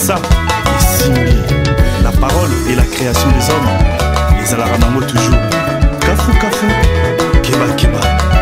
ça, et Simbi, la parole et la création des hommes. Les Alaranamo toujours. Kafou, kafou, keba, keba.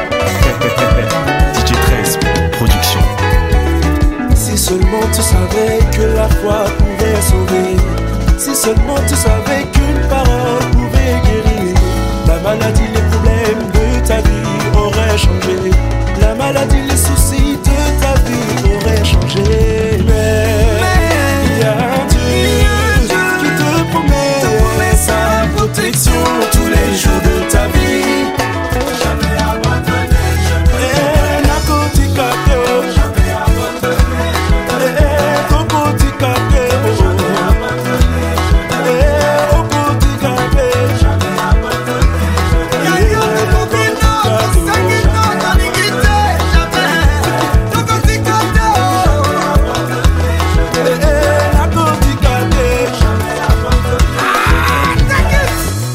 DJ 13, production. Si seulement tu savais que la foi pouvait sauver, si seulement tu savais qu'une parole pouvait guérir, la maladie, les problèmes de ta vie auraient changé. La maladie, les soucis de ta vie auraient changé. Mais il y a un Dieu qui te promet sa protection tous les jours de ta vie. Jamais abandonné, jamais narcotique à Dieu. Jamais abandonné, cocotique à Dieu. Jamais abandonné, cocotique à Dieu. Jamais abandonné. Yayo de Bobino, Sanguino, Danigité. Jamais cocotique à Dieu. Narcotique à Dieu. Jamais abandonné. Ah, t'inquiète.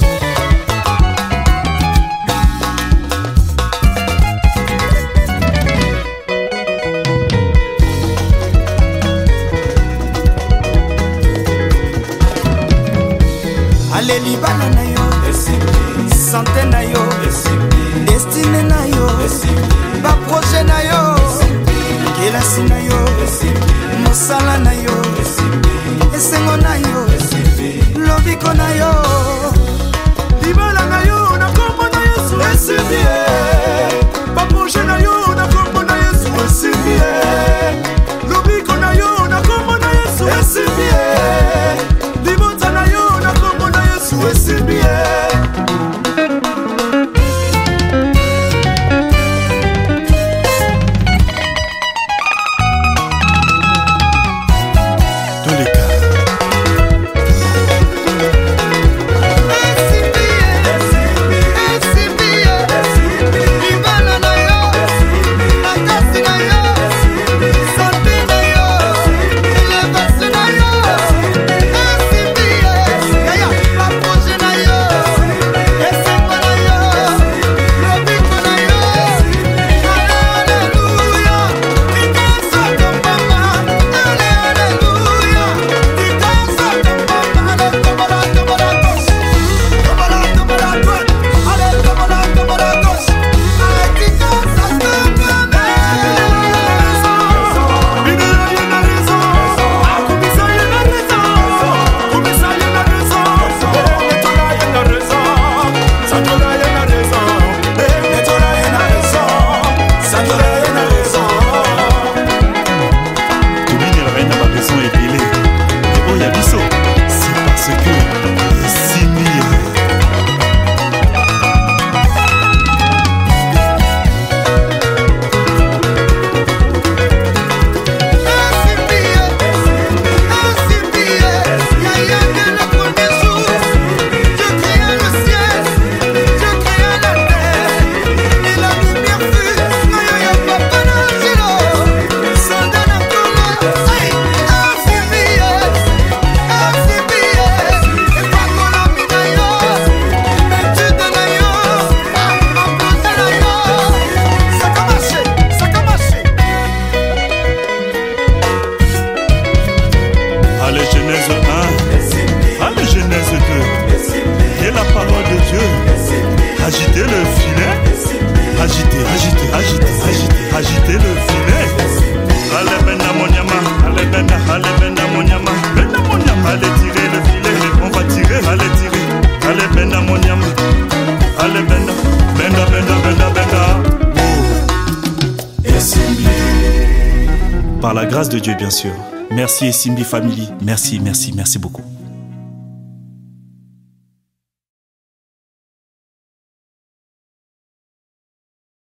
Allez libana na yo, santé na yo, destiné na yo, ba projet na yo, kelasi na yo, mosala na yo, esengo na yo, lobiko na yo, libala na yo na kombo na Yesu esibie, ba projet na yo na kombo na Yesu esibie, lobiko na yo na kombo na Yesu esibie, libota na yo na kombo na Yesu esibie. Allez Genèse 1, allez Genèse 2, et la parole de Dieu. Agitez le filet, agitez, agitez, agitez, agitez, agitez le filet. Allez bena monyama, allez bena monyama, allez tirer le filet, on va tirer, allez tirer, allez bena monyama, allez bena. Par la grâce de Dieu bien sûr. Merci Simbi Family, merci beaucoup.